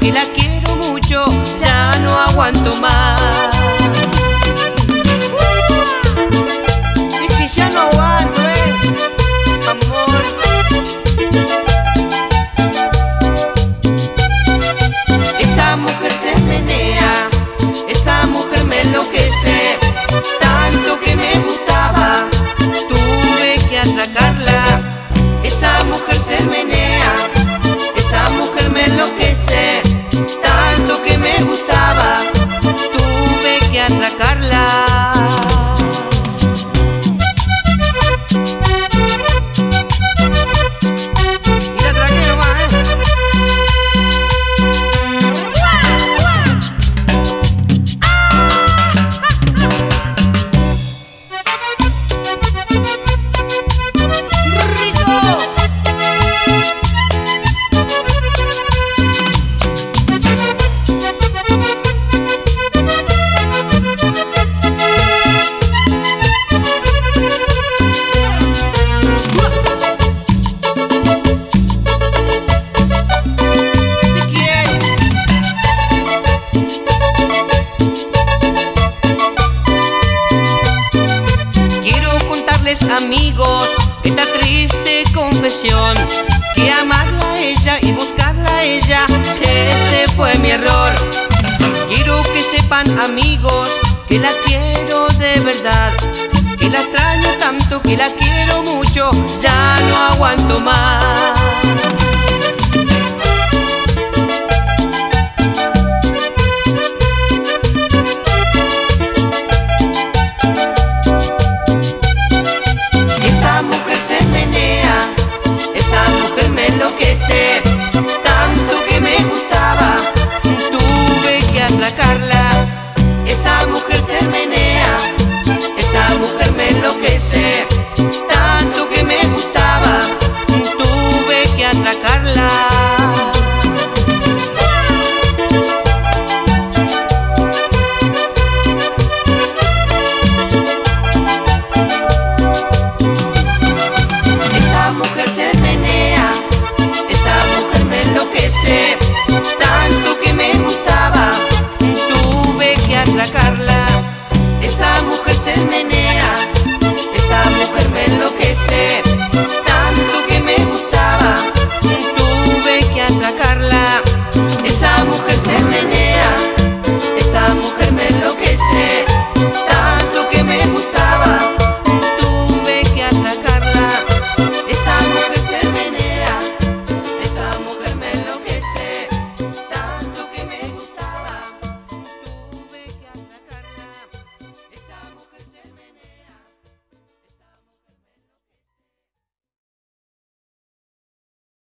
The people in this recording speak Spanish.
que la quiero mucho, ya no aguanto más. Es que ya no aguanto, amor. Esa mujer se menea, esa mujer me enloquece, tanto que me gustaba, tuve que atracarla. Esa mujer se menea, esa mujer me enloquece, tanto que me gustaba, tuve que atracarla. Y la atraqué nomás, amigos, esta triste confesión, que amarla a ella y buscarla a ella, ese fue mi error. Quiero que sepan, amigos, que la quiero de verdad, que la extraño tanto, que la quiero mucho, ya no aguanto más.